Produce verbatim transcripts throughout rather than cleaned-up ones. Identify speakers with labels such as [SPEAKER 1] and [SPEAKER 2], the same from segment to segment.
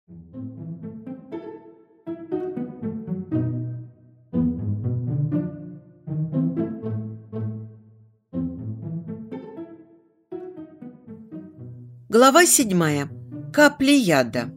[SPEAKER 1] Глава седьмая. Капли яда.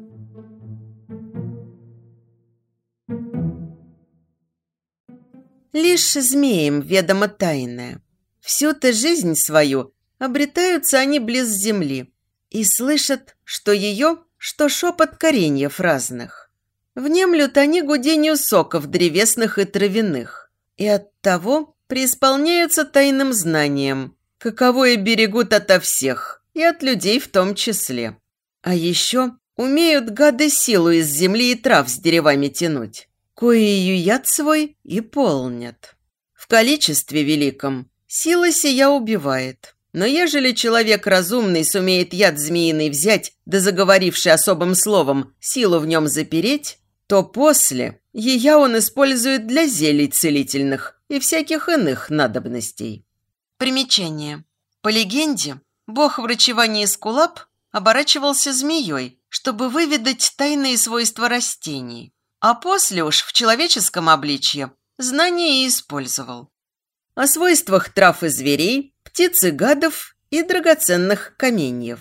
[SPEAKER 1] Лишь змеям ведомо тайное. Всю-то жизнь свою обретаются они близ земли и слышат, что ее, что шепот кореньев разных. Внемлют они гудению соков древесных и травяных, и оттого преисполняются тайным знанием, каковое берегут ото всех, и от людей в том числе. А еще умеют гады силу из земли и трав с деревами тянуть, коею яд свой и полнят. В количестве великом сила сия убивает, но ежели человек разумный сумеет яд змеиный взять, да заговоривший особым словом силу в нем запереть, то после ее он использует для зелий целительных и всяких иных надобностей. Примечание. По легенде, бог врачевания Эскулап оборачивался змеей, чтобы выведать тайные свойства растений, а после уж в человеческом обличье знания и использовал. О свойствах трав и зверей, птиц и гадов и драгоценных каменьев.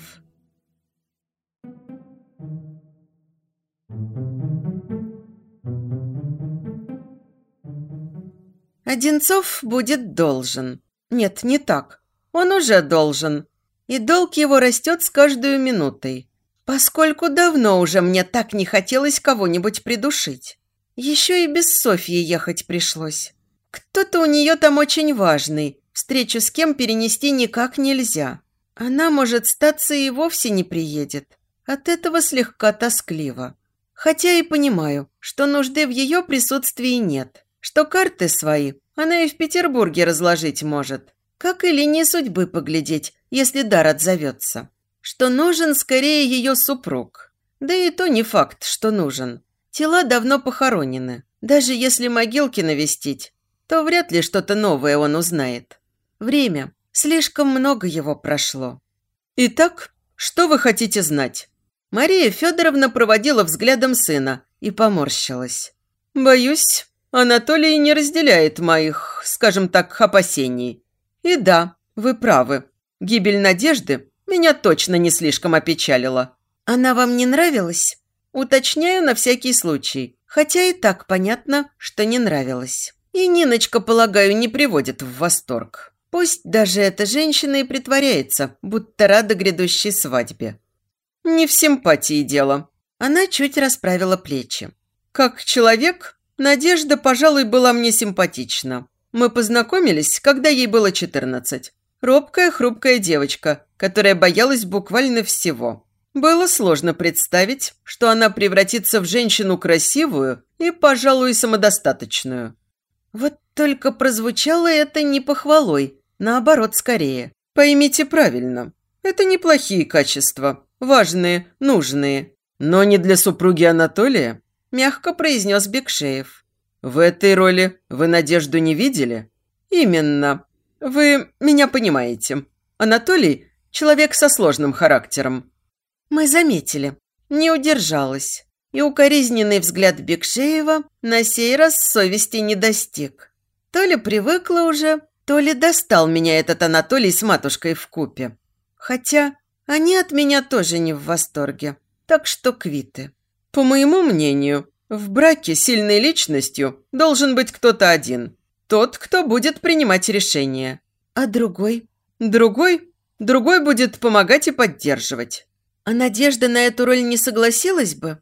[SPEAKER 1] Одинцов будет должен. Нет, не так. Он уже должен. И долг его растет с каждой минутой, поскольку давно уже мне так не хотелось кого-нибудь придушить. Еще и без Софьи ехать пришлось. Кто-то у нее там очень важный, встречу с кем перенести никак нельзя. Она, может, статься и вовсе не приедет. От этого слегка тоскливо. Хотя и понимаю, что нужды в ее присутствии нет, что карты свои она и в Петербурге разложить может, как и линии судьбы поглядеть, если дар отзовется. Что нужен скорее ее супруг. Да и то не факт, что нужен. Тела давно похоронены. Даже если могилки навестить, то вряд ли что-то новое он узнает. Время. Слишком много его прошло. Итак, что вы хотите знать? Мария Федоровна проводила взглядом сына и поморщилась. Боюсь, Анатолий не разделяет моих, скажем так, опасений. И да, вы правы. Гибель Надежды меня точно не слишком опечалила. Она вам не нравилась? Уточняю на всякий случай, хотя и так понятно, что не нравилась. И Ниночка, полагаю, не приводит в восторг. Пусть даже эта женщина и притворяется, будто рада грядущей свадьбе. Не в симпатии дело. Она чуть расправила плечи. Как человек, Надежда, пожалуй, была мне симпатична. Мы познакомились, когда ей было четырнадцать. Робкая, хрупкая девочка, которая боялась буквально всего. Было сложно представить, что она превратится в женщину красивую и, пожалуй, самодостаточную. Вот только прозвучало это не похвалой, наоборот, скорее. Поймите правильно, это неплохие качества, важные, нужные. Но не для супруги Анатолия, мягко произнес Бекшеев. В этой роли вы Надежду не видели? Именно. Вы меня понимаете. Анатолий – человек со сложным характером. Мы заметили. Не удержалась. И укоризненный взгляд Бекшеева на сей раз совести не достиг. То ли привыкла уже, то ли достал меня этот Анатолий с матушкой вкупе. Хотя они от меня тоже не в восторге. Так что квиты. По моему мнению, в браке сильной личностью должен быть кто-то один. Тот, кто будет принимать решения. А другой? Другой? Другой будет помогать и поддерживать. А Надежда на эту роль не согласилась бы?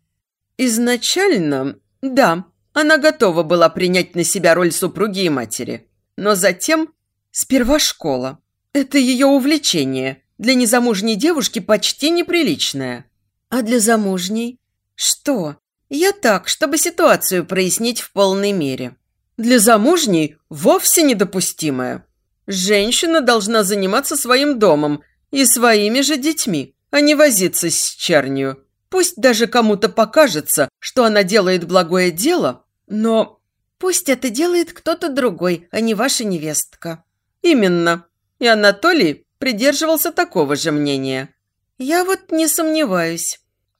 [SPEAKER 1] Изначально, да, она готова была принять на себя роль супруги и матери. Но затем, сперва школа. Это ее увлечение. Для незамужней девушки почти неприличное. А для замужней? Что? Я так, чтобы ситуацию прояснить в полной мере. Для замужней вовсе недопустимое. Женщина должна заниматься своим домом и своими же детьми, а не возиться с чернью. Пусть даже кому-то покажется, что она делает благое дело, но... Пусть это делает кто-то другой, а не ваша невестка. Именно. И Анатолий придерживался такого же мнения. Я вот не сомневаюсь.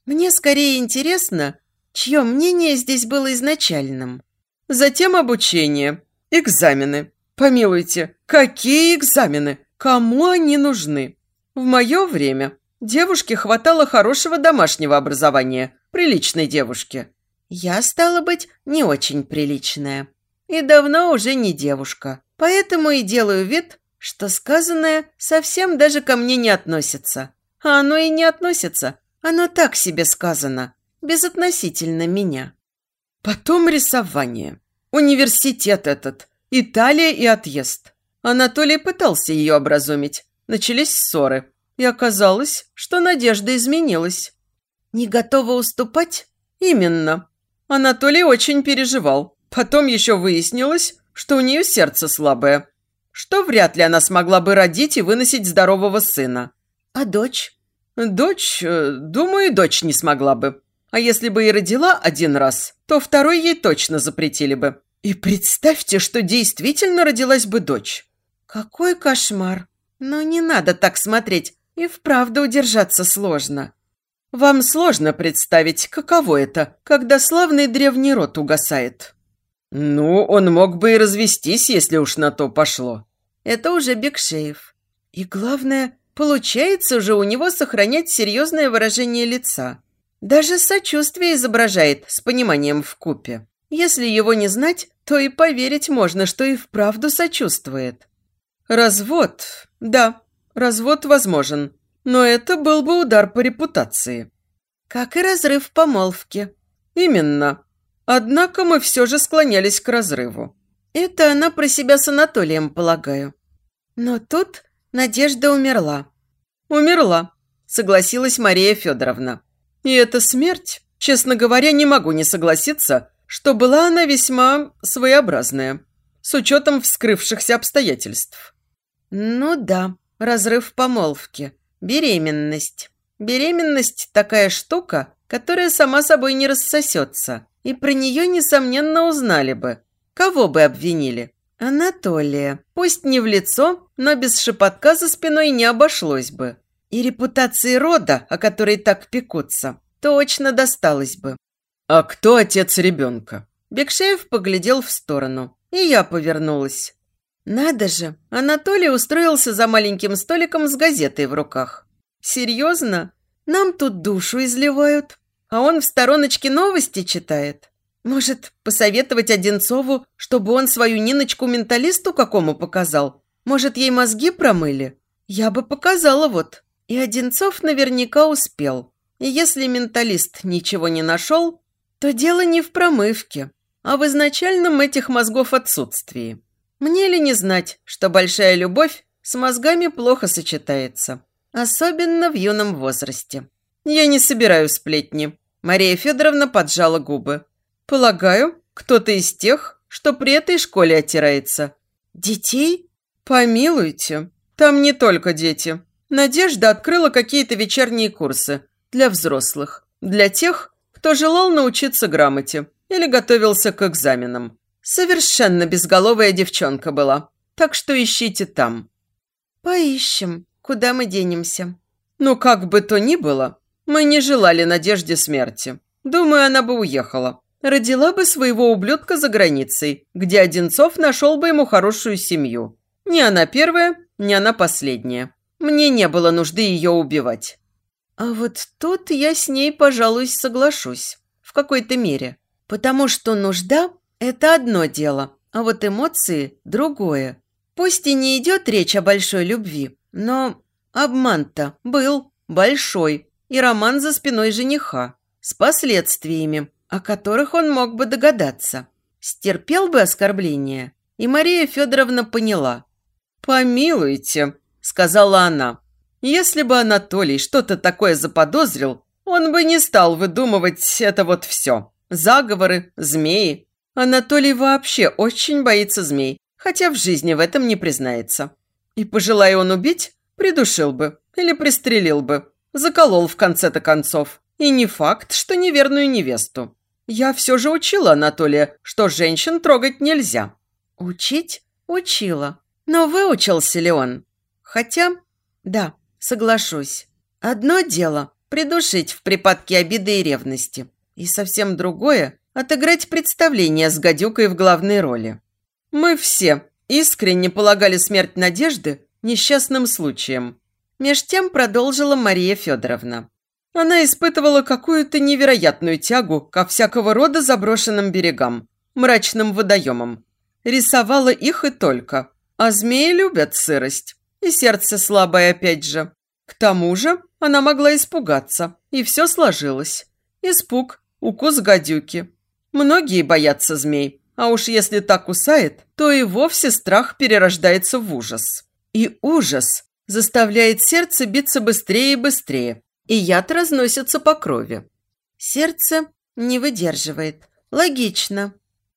[SPEAKER 1] Мне скорее интересно, чье мнение здесь было изначальным. Затем обучение, экзамены. Помилуйте, какие экзамены? Кому они нужны? В мое время девушке хватало хорошего домашнего образования, приличной девушке. Я, стала быть, не очень приличная. И давно уже не девушка. Поэтому и делаю вид, что сказанное совсем даже ко мне не относится. А оно и не относится. Оно так себе сказано, безотносительно меня. Потом рисование. Университет этот. Италия и отъезд. Анатолий пытался ее образумить. Начались ссоры. И оказалось, что надежда изменилась. Не готова уступать? Именно. Анатолий очень переживал. Потом еще выяснилось, что у нее сердце слабое. Что вряд ли она смогла бы родить и выносить здорового сына. А дочь? Дочь, думаю, и дочь не смогла бы. А если бы и родила один раз, то второй ей точно запретили бы. И представьте, что действительно родилась бы дочь. Какой кошмар. Но не надо так смотреть. И вправду удержаться сложно. Вам сложно представить, каково это, когда славный древний род угасает. Ну, он мог бы и развестись, если уж на то пошло. Это уже Бекшеев. И главное, получается же у него сохранять серьезное выражение лица. Даже сочувствие изображает с пониманием вкупе. Если его не знать, то и поверить можно, что и вправду сочувствует. Развод, да, развод возможен, но это был бы удар по репутации. Как и разрыв помолвки. Именно. Однако мы все же склонялись к разрыву. Это она про себя с Анатолием, полагаю. Но тут Надежда умерла. Умерла, согласилась Мария Федоровна. И эта смерть, честно говоря, не могу не согласиться, что была она весьма своеобразная, с учетом вскрывшихся обстоятельств. Ну да, разрыв помолвки, беременность. Беременность – такая штука, которая сама собой не рассосется. И про нее, несомненно, узнали бы. Кого бы обвинили? Анатолия. Пусть не в лицо, но без шепотка за спиной не обошлось бы. И репутации рода, о которой так пекутся, точно досталось бы. «А кто отец ребенка?» Бекшеев поглядел в сторону, и я повернулась. Надо же, Анатолий устроился за маленьким столиком с газетой в руках. Серьезно? Нам тут душу изливают, а он в стороночке новости читает. Может, посоветовать Одинцову, чтобы он свою Ниночку менталисту какому показал? Может, ей мозги промыли? Я бы показала вот. И Одинцов наверняка успел. И если менталист ничего не нашел, то дело не в промывке, а в изначальном этих мозгов отсутствии. Мне ли не знать, что большая любовь с мозгами плохо сочетается, особенно в юном возрасте. Я не собираю сплетни. Мария Федоровна поджала губы. Полагаю, кто-то из тех, что при этой школе отирается. Детей? Помилуйте, там не только дети. Надежда открыла какие-то вечерние курсы для взрослых, для тех, кто желал научиться грамоте или готовился к экзаменам. Совершенно безголовая девчонка была, так что ищите там. Поищем, куда мы денемся. Ну, как бы то ни было, мы не желали Надежде смерти. Думаю, она бы уехала. Родила бы своего ублюдка за границей, где Одинцов нашел бы ему хорошую семью. Не она первая, не она последняя. Мне не было нужды ее убивать. А вот тут я с ней, пожалуй, соглашусь. В какой-то мере. Потому что нужда – это одно дело, а вот эмоции – другое. Пусть и не идет речь о большой любви, но обман-то был большой. И роман за спиной жениха. С последствиями, о которых он мог бы догадаться. Стерпел бы оскорбление. И Мария Федоровна поняла. «Помилуйте», – сказала она. «Если бы Анатолий что-то такое заподозрил, он бы не стал выдумывать это вот все. Заговоры, змеи. Анатолий вообще очень боится змей, хотя в жизни в этом не признается. И, пожелая он убить, придушил бы или пристрелил бы. Заколол в конце-то концов. И не факт, что неверную невесту. Я все же учила Анатолия, что женщин трогать нельзя». «Учить? Учила. Но выучился ли он? Хотя, да, соглашусь. Одно дело придушить в припадке обиды и ревности. И совсем другое – отыграть представление с гадюкой в главной роли. Мы все искренне полагали смерть Надежды несчастным случаем. Меж тем продолжила Мария Федоровна. Она испытывала какую-то невероятную тягу ко всякого рода заброшенным берегам, мрачным водоемам. Рисовала их и только. А змеи любят сырость. И сердце слабое опять же. К тому же она могла испугаться, и все сложилось. Испуг, укус гадюки. Многие боятся змей, а уж если так кусает, то и вовсе страх перерождается в ужас. И ужас заставляет сердце биться быстрее и быстрее, и яд разносится по крови. Сердце не выдерживает. Логично.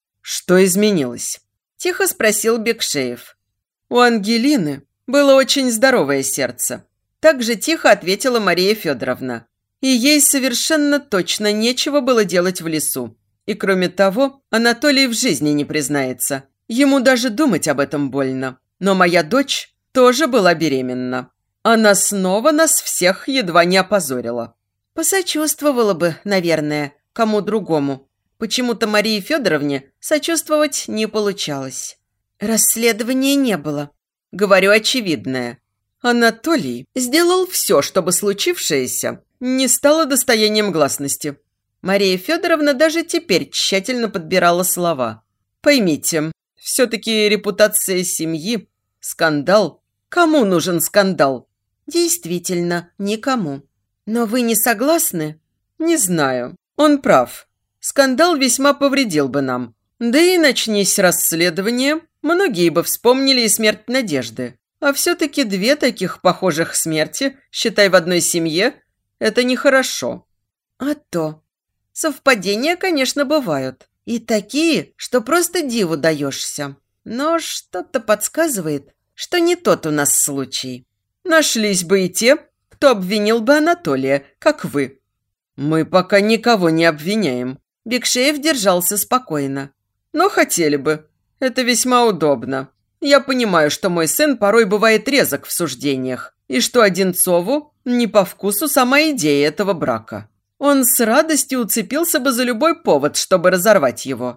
[SPEAKER 1] Что изменилось? Тихо спросил Бекшеев. У Ангелины было очень здоровое сердце. Так же тихо ответила Мария Федоровна. И ей совершенно точно нечего было делать в лесу. И кроме того, Анатолий в жизни не признается. Ему даже думать об этом больно. Но моя дочь тоже была беременна. Она снова нас всех едва не опозорила. Посочувствовала бы, наверное, кому другому. Почему-то Марии Федоровне сочувствовать не получалось. Расследования не было. Говорю очевидное. Анатолий сделал все, чтобы случившееся не стало достоянием гласности. Мария Федоровна даже теперь тщательно подбирала слова. Поймите, все-таки репутация семьи, скандал. Кому нужен скандал? Действительно, никому. Но вы не согласны? Не знаю. Он прав. Скандал весьма повредил бы нам. Да и начнись расследование, многие бы вспомнили и смерть Надежды. А все-таки две таких похожих смерти, считай, в одной семье, это нехорошо. А то. Совпадения, конечно, бывают. И такие, что просто диву даешься. Но что-то подсказывает, что не тот у нас случай. Нашлись бы и те, кто обвинил бы Анатолия, как вы. Мы пока никого не обвиняем. Бекшеев держался спокойно. Но хотели бы. Это весьма удобно. Я понимаю, что мой сын порой бывает резок в суждениях, и что Одинцову не по вкусу сама идея этого брака. Он с радостью уцепился бы за любой повод, чтобы разорвать его.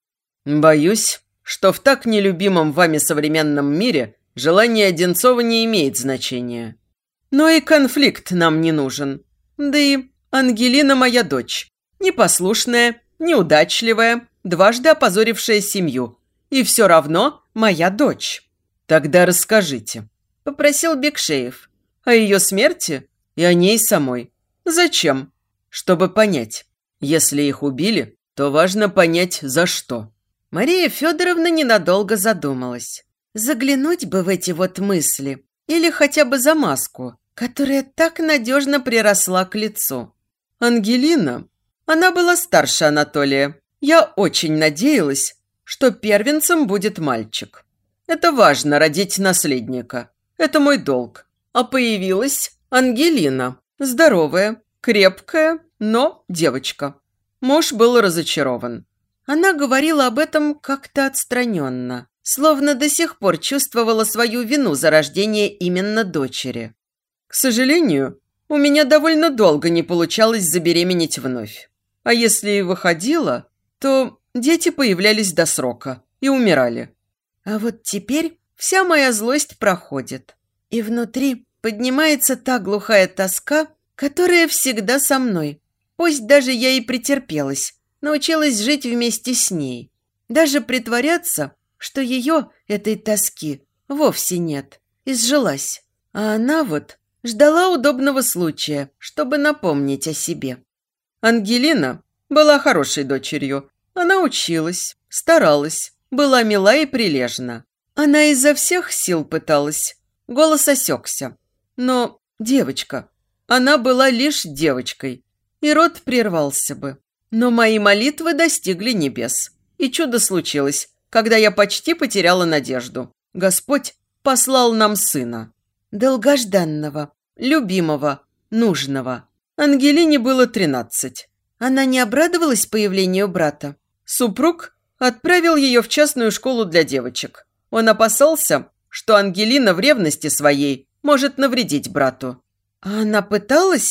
[SPEAKER 1] Боюсь, что в так нелюбимом вами современном мире желание Одинцова не имеет значения. Но и конфликт нам не нужен. Да и Ангелина моя дочь. Непослушная, неудачливая, дважды опозорившая семью. И все равно моя дочь. Тогда расскажите, попросил Бекшеев, о ее смерти и о ней самой. Зачем? Чтобы понять. Если их убили, то важно понять, за что. Мария Федоровна ненадолго задумалась. Заглянуть бы в эти вот мысли. Или хотя бы за маску, которая так надежно приросла к лицу. Ангелина, она была старше Анатолия. Я очень надеялась, что первенцем будет мальчик. Это важно, родить наследника. Это мой долг. А появилась Ангелина. Здоровая, крепкая, но девочка. Муж был разочарован. Она говорила об этом как-то отстраненно, словно до сих пор чувствовала свою вину за рождение именно дочери. К сожалению, у меня довольно долго не получалось забеременеть вновь. А если и выходила, то дети появлялись до срока и умирали. А вот теперь вся моя злость проходит. И внутри поднимается та глухая тоска, которая всегда со мной. Пусть даже я и претерпелась, научилась жить вместе с ней. Даже притворяться, что ее, этой тоски, вовсе нет. Изжилась. А она вот ждала удобного случая, чтобы напомнить о себе. Ангелина была хорошей дочерью. Она училась, старалась, была мила и прилежна. Она изо всех сил пыталась. Голос осекся. Но девочка, она была лишь девочкой, и род прервался бы. Но мои молитвы достигли небес. И чудо случилось, когда я почти потеряла надежду. Господь послал нам сына. Долгожданного, любимого, нужного. Ангелине было тринадцать. Она не обрадовалась появлению брата. Супруг отправил ее в частную школу для девочек. Он опасался, что Ангелина в ревности своей может навредить брату. А она пыталась?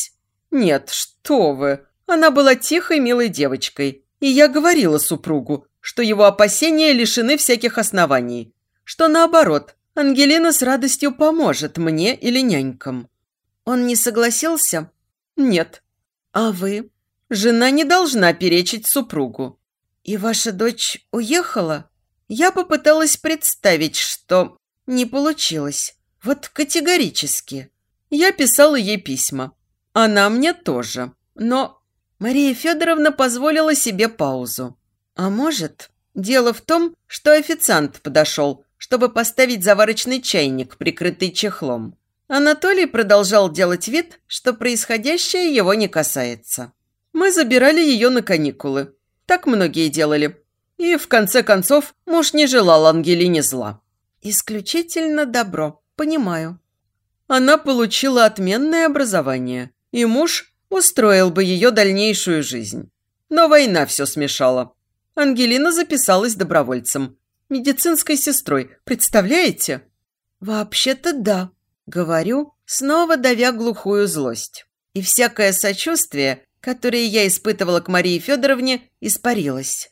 [SPEAKER 1] Нет, что вы. Она была тихой, милой девочкой. И я говорила супругу, что его опасения лишены всяких оснований. Что наоборот, Ангелина с радостью поможет мне или нянькам. Он не согласился? Нет. А вы? Жена не должна перечить супругу. И ваша дочь уехала? Я попыталась представить, что не получилось. Вот категорически. Я писала ей письма. Она мне тоже. Но Мария Федоровна позволила себе паузу. А может, дело в том, что официант подошел, чтобы поставить заварочный чайник, прикрытый чехлом. Анатолий продолжал делать вид, что происходящее его не касается. Мы забирали ее на каникулы. Так многие делали. И, в конце концов, муж не желал Ангелине зла. Исключительно добро, понимаю. Она получила отменное образование, и муж устроил бы ее дальнейшую жизнь. Но война все смешала. Ангелина записалась добровольцем. Медицинской сестрой, представляете? Вообще-то да, говорю, снова давя глухую злость. И всякое сочувствие, которое я испытывала к Марии Федоровне, испарилось.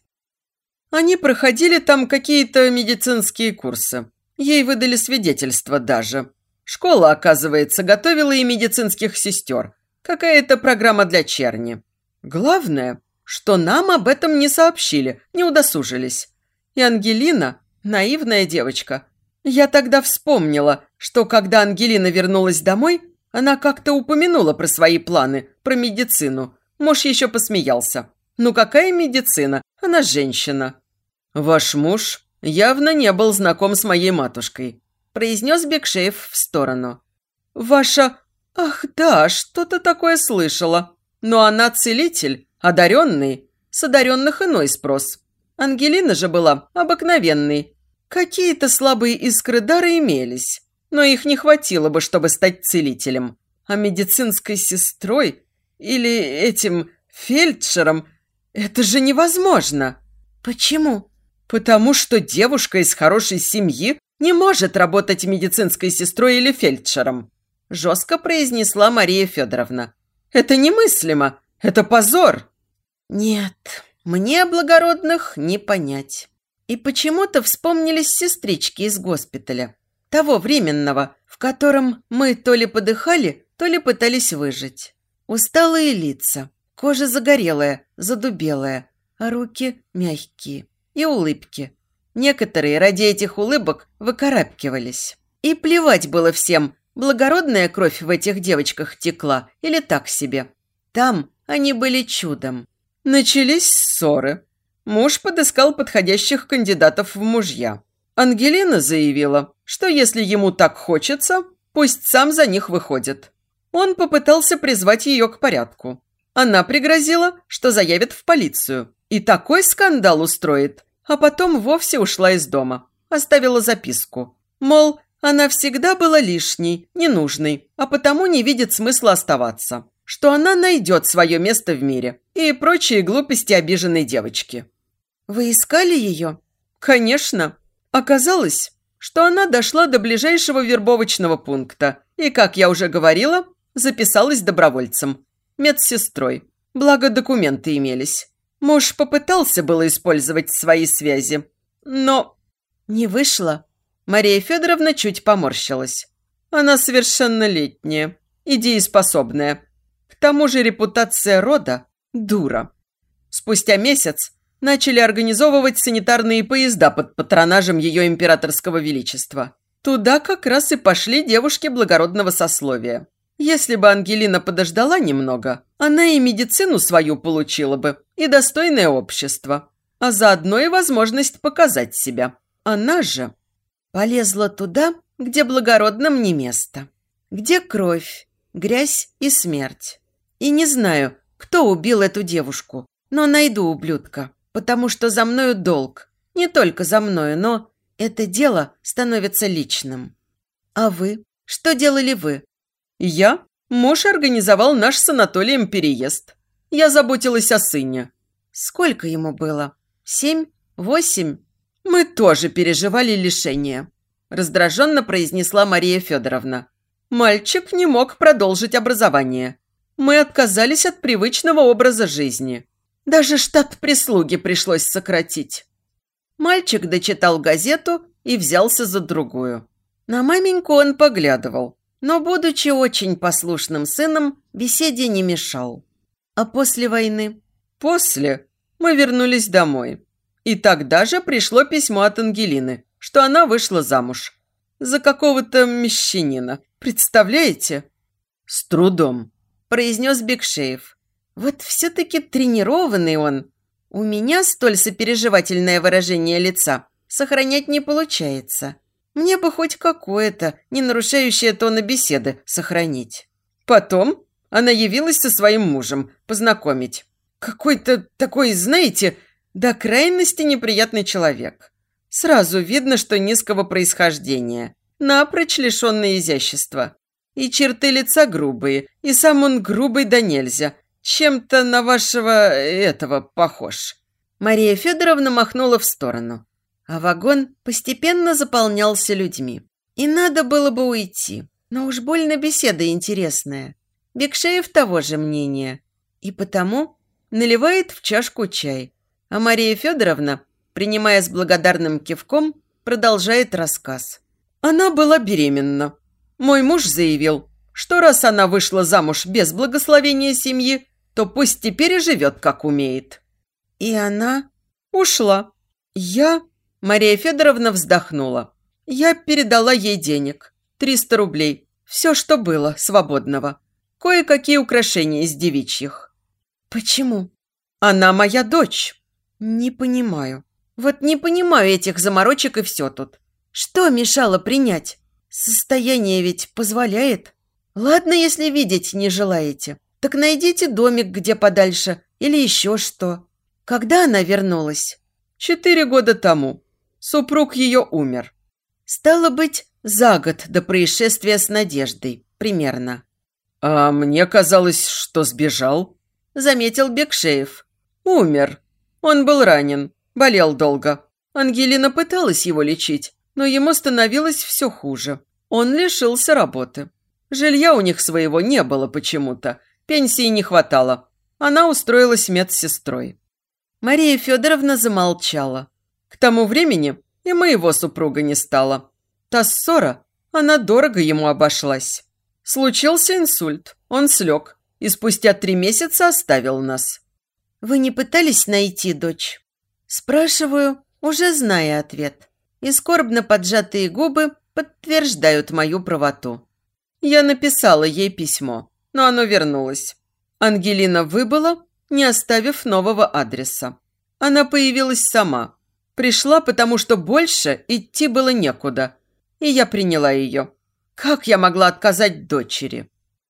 [SPEAKER 1] Они проходили там какие-то медицинские курсы. Ей выдали свидетельство даже. Школа, оказывается, готовила и медицинских сестер. Какая-то программа для черни. Главное, что нам об этом не сообщили, не удосужились. И Ангелина, наивная девочка. Я тогда вспомнила, что когда Ангелина вернулась домой, она как-то упомянула про свои планы, про медицину. Муж еще посмеялся. Ну какая медицина? Она женщина. Ваш муж явно не был знаком с моей матушкой, произнес Бекшеев в сторону. Ваша... Ах да, что-то такое слышала. Но она целитель, одаренный, с одаренных иной спрос. Ангелина же была обыкновенной. Какие-то слабые искры дара имелись, но их не хватило бы, чтобы стать целителем. А медицинской сестрой или этим фельдшером это же невозможно. Почему? Потому что девушка из хорошей семьи не может работать медицинской сестрой или фельдшером, жестко произнесла Мария Федоровна. Это немыслимо, это позор. Нет, мне благородных не понять. И почему-то вспомнились сестрички из госпиталя, того временного, в котором мы то ли подыхали, то ли пытались выжить. Усталые лица, кожа загорелая, задубелая, а руки мягкие и улыбки. Некоторые ради этих улыбок выкарабкивались. И плевать было всем, благородная кровь в этих девочках текла или так себе. Там они были чудом. Начались ссоры. Муж подыскал подходящих кандидатов в мужья. Ангелина заявила, что если ему так хочется, пусть сам за них выходит. Он попытался призвать ее к порядку. Она пригрозила, что заявит в полицию. И такой скандал устроит. А потом вовсе ушла из дома. Оставила записку. Мол, она всегда была лишней, ненужной, а потому не видит смысла оставаться. Что она найдет свое место в мире. И прочие глупости обиженной девочки. Вы искали ее? Конечно. Оказалось, что она дошла до ближайшего вербовочного пункта. И, как я уже говорила, записалась добровольцем. Медсестрой. Благо документы имелись. Муж попытался было использовать свои связи. Но не вышло. Мария Федоровна чуть поморщилась. Она совершеннолетняя, и дееспособная. К тому же репутация рода – дура. Спустя месяц начали организовывать санитарные поезда под патронажем ее императорского величества. Туда как раз и пошли девушки благородного сословия. Если бы Ангелина подождала немного, она и медицину свою получила бы, и достойное общество, а заодно и возможность показать себя. Она же полезла туда, где благородным не место, где кровь, грязь и смерть. И не знаю, кто убил эту девушку, но найду ублюдка, потому что за мною долг. Не только за мною, но это дело становится личным. А вы? Что делали вы? Я? Муж организовал наш с Анатолием переезд. Я заботилась о сыне. Сколько ему было? Семь? Восемь? Мы тоже переживали лишение. Раздраженно произнесла Мария Федоровна. Мальчик не мог продолжить образование. Мы отказались от привычного образа жизни. Даже штат прислуги пришлось сократить. Мальчик дочитал газету и взялся за другую. На маменьку он поглядывал, но, будучи очень послушным сыном, беседе не мешал. А после войны? После мы вернулись домой. И тогда же пришло письмо от Ангелины, что она вышла замуж. За какого-то мещанина. Представляете? С трудом, произнес Бекшеев. Вот все-таки тренированный он. У меня столь сопереживательное выражение лица сохранять не получается. Мне бы хоть какое-то, не нарушающее тона беседы, сохранить. Потом она явилась со своим мужем познакомить. Какой-то такой, знаете, до крайности неприятный человек. Сразу видно, что низкого происхождения, напрочь лишенное изящества. И черты лица грубые, и сам он грубый да нельзя. Чем-то на вашего этого похож. Мария Федоровна махнула в сторону. А вагон постепенно заполнялся людьми. И надо было бы уйти. Но уж больно беседа интересная. Бекшеев того же мнения. И потому наливает в чашку чай. А Мария Федоровна, принимая с благодарным кивком, продолжает рассказ. Она была беременна. Мой муж заявил, что раз она вышла замуж без благословения семьи, то пусть теперь и живет, как умеет. И она ушла. Я... Мария Федоровна вздохнула. Я передала ей денег. триста рублей. Все, что было, свободного. Кое-какие украшения из девичьих. Почему? Она моя дочь. Не понимаю. Вот не понимаю этих заморочек и все тут. Что мешало принять? Состояние ведь позволяет. Ладно, если видеть не желаете. Так найдите домик где подальше или еще что. Когда она вернулась? Четыре года тому. Супруг ее умер. Стало быть, за год до происшествия с Надеждой, примерно. А мне казалось, что сбежал, заметил Бекшеев. Умер. Он был ранен, болел долго. Ангелина пыталась его лечить, но ему становилось все хуже. Он лишился работы. Жилья у них своего не было почему-то. Пенсии не хватало. Она устроилась медсестрой. Мария Федоровна замолчала. К тому времени и моего супруга не стало. Та ссора, она дорого ему обошлась. Случился инсульт, он слег и спустя три месяца оставил нас. Вы не пытались найти дочь? Спрашиваю, уже зная ответ. И скорбно поджатые губы подтверждают мою правоту. Я написала ей письмо, но оно вернулось. Ангелина выбыла, не оставив нового адреса. Она появилась сама. Пришла, потому что больше идти было некуда. И я приняла ее. Как я могла отказать дочери?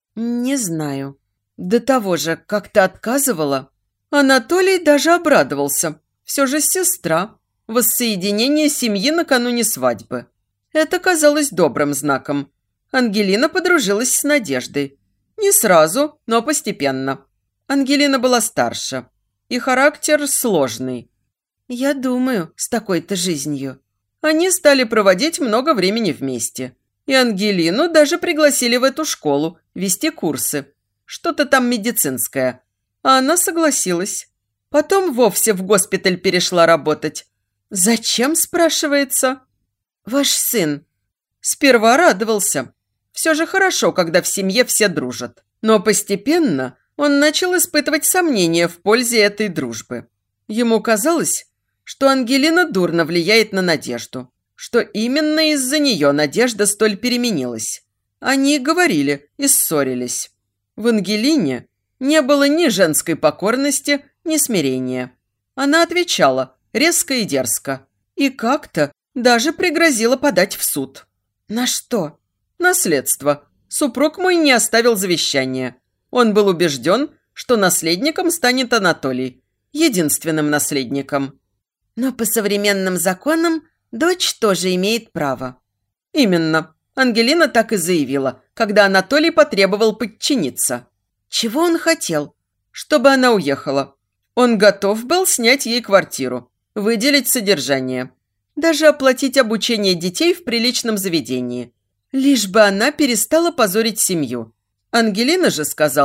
[SPEAKER 1] Не знаю. До того же как-то отказывала. Анатолий даже обрадовался. Все же сестра. Воссоединение семьи накануне свадьбы. Это казалось добрым знаком. Ангелина подружилась с Надеждой. Не сразу, но постепенно. Ангелина была старше. И характер сложный. Я думаю, с такой-то жизнью. Они стали проводить много времени вместе. И Ангелину даже пригласили в эту школу вести курсы. Что-то там медицинское. А она согласилась. Потом вовсе в госпиталь перешла работать. «Зачем?» – спрашивается. «Ваш сын». Сперва радовался. Все же хорошо, когда в семье все дружат. Но постепенно он начал испытывать сомнения в пользе этой дружбы. Ему казалось, что Ангелина дурно влияет на Надежду, что именно из-за нее Надежда столь переменилась. Они говорили и ссорились. В Ангелине не было ни женской покорности, ни смирения. Она отвечала резко и дерзко. И как-то даже пригрозила подать в суд. На что? Наследство. Супруг мой не оставил завещания. Он был убежден, что наследником станет Анатолий. Единственным наследником. Но по современным законам дочь тоже имеет право. Именно. Ангелина так и заявила, когда Анатолий потребовал подчиниться. Чего он хотел? Чтобы она уехала. Он готов был снять ей квартиру, выделить содержание, даже оплатить обучение детей в приличном заведении. Лишь бы она перестала позорить семью. Ангелина же сказала,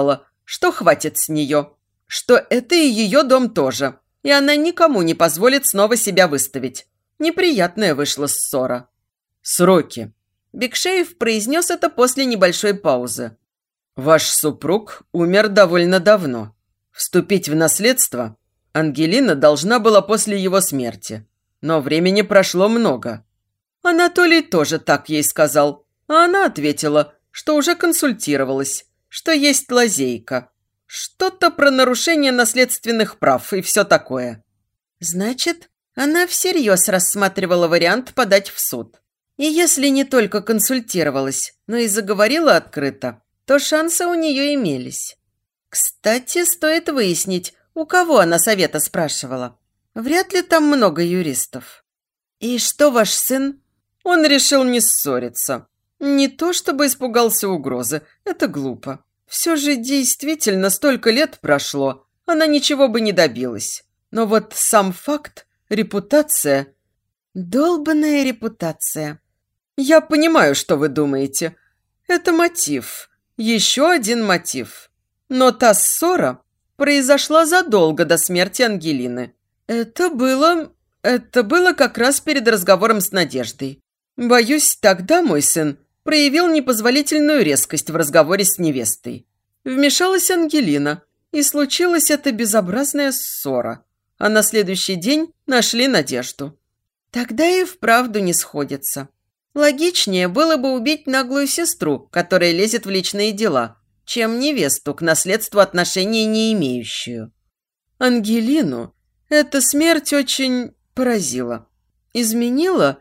[SPEAKER 1] что хватит с нее, что это и ее дом тоже, и она никому не позволит снова себя выставить. Неприятная вышла ссора. «Сроки». Бекшеев произнес это после небольшой паузы. «Ваш супруг умер довольно давно. Вступить в наследство Ангелина должна была после его смерти, но времени прошло много». Анатолий тоже так ей сказал, а она ответила, что уже консультировалась, что есть лазейка. Что-то про нарушение наследственных прав и все такое. Значит, она всерьез рассматривала вариант подать в суд. И если не только консультировалась, но и заговорила открыто, то шансы у нее имелись. Кстати, стоит выяснить, у кого она совета спрашивала. Вряд ли там много юристов. «И что ваш сын?» Он решил не ссориться. Не то чтобы испугался угрозы, это глупо. Все же действительно столько лет прошло, она ничего бы не добилась. Но вот сам факт, репутация... Долбаная репутация. Я понимаю, что вы думаете. Это мотив. Еще один мотив. Но та ссора произошла задолго до смерти Ангелины. Это было... Это было как раз перед разговором с Надеждой. Боюсь, тогда мой сын проявил непозволительную резкость в разговоре с невестой. Вмешалась Ангелина, и случилась эта безобразная ссора. А на следующий день нашли Надежду. Тогда и вправду не сходится. Логичнее было бы убить наглую сестру, которая лезет в личные дела, чем невесту, к наследству отношения не имеющую. Ангелину эта смерть очень поразила. Изменила?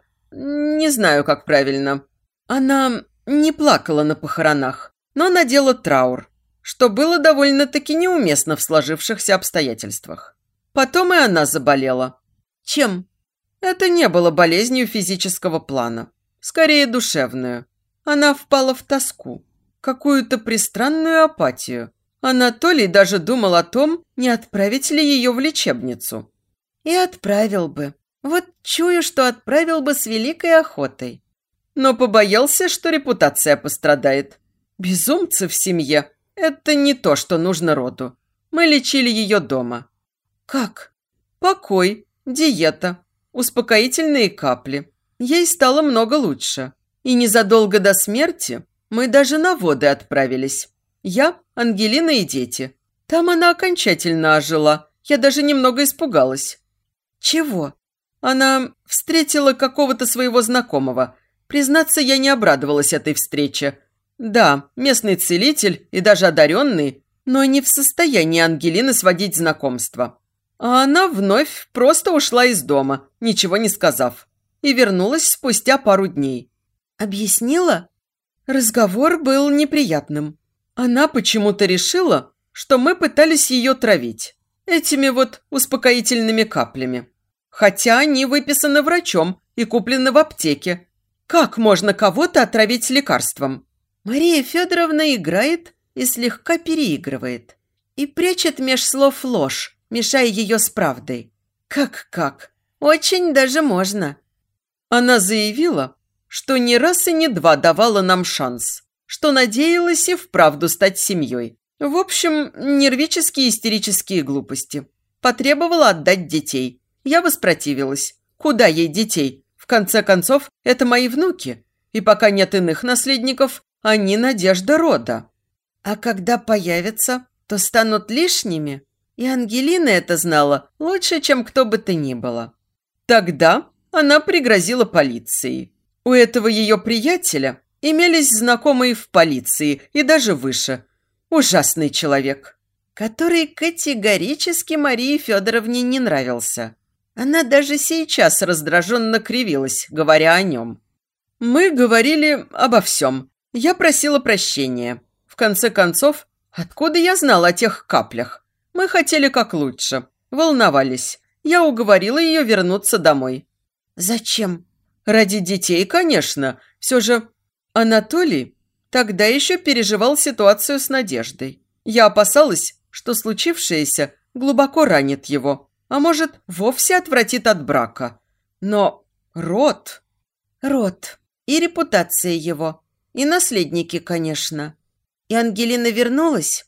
[SPEAKER 1] Не знаю, как правильно. Она не плакала на похоронах, но надела траур, что было довольно-таки неуместно в сложившихся обстоятельствах. Потом и она заболела. Чем? Это не было болезнью физического плана, скорее душевную. Она впала в тоску, какую-то пристранную апатию. Анатолий даже думал о том, не отправить ли ее в лечебницу. И отправил бы. Вот чую, что отправил бы с великой охотой. Но побоялся, что репутация пострадает. Безумцы в семье – это не то, что нужно роду. Мы лечили ее дома. Как? Покой, диета, успокоительные капли. Ей стало много лучше. И незадолго до смерти мы даже на воды отправились. Я, Ангелина и дети. Там она окончательно ожила. Я даже немного испугалась. Чего? Она встретила какого-то своего знакомого. Признаться, я не обрадовалась этой встрече. Да, местный целитель и даже одаренный, но не в состоянии Ангелины сводить знакомство. А она вновь просто ушла из дома, ничего не сказав. И вернулась спустя пару дней. Объяснила? Разговор был неприятным. Она почему-то решила, что мы пытались ее травить. Этими вот успокоительными каплями. Хотя они выписаны врачом и куплены в аптеке. Как можно кого-то отравить лекарством? Мария Федоровна играет и слегка переигрывает. И прячет меж слов ложь, мешая ее с правдой. Как-как? Очень даже можно. Она заявила, что ни раз и ни два давала нам шанс, что надеялась и вправду стать семьей. В общем, нервические истерические глупости. Потребовала отдать детей. Я воспротивилась. Куда ей детей? В конце концов, это мои внуки. И пока нет иных наследников, они надежда рода. А когда появятся, то станут лишними. И Ангелина это знала лучше, чем кто бы то ни было. Тогда она пригрозила полицией. У этого ее приятеля имелись знакомые в полиции и даже выше. Ужасный человек, который категорически Марии Федоровне не нравился. Она даже сейчас раздраженно кривилась, говоря о нем. Мы говорили обо всем. Я просила прощения. В конце концов, откуда я знала о тех каплях? Мы хотели как лучше. Волновались. Я уговорила ее вернуться домой. Зачем? Ради детей, конечно. Все же Анатолий тогда еще переживал ситуацию с Надеждой. Я опасалась, что случившееся глубоко ранит его. А может, вовсе отвратит от брака. Но род... Род. И репутация его. И наследники, конечно. И Ангелина вернулась?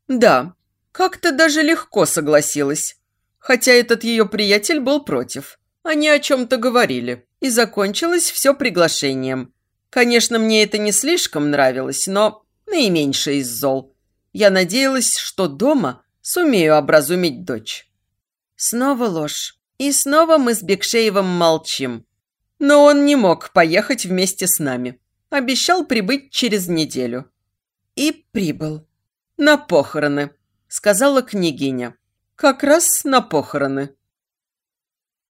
[SPEAKER 1] Да, как-то даже легко согласилась. Хотя этот ее приятель был против. Они о чем-то говорили, и закончилось все приглашением. Конечно, мне это не слишком нравилось, но наименьшее из зол. Я надеялась, что дома сумею образумить дочь. Снова ложь. И снова мы с Бекшеевым молчим. Но он не мог поехать вместе с нами. Обещал прибыть через неделю. И прибыл. На похороны, сказала княгиня. Как раз на похороны.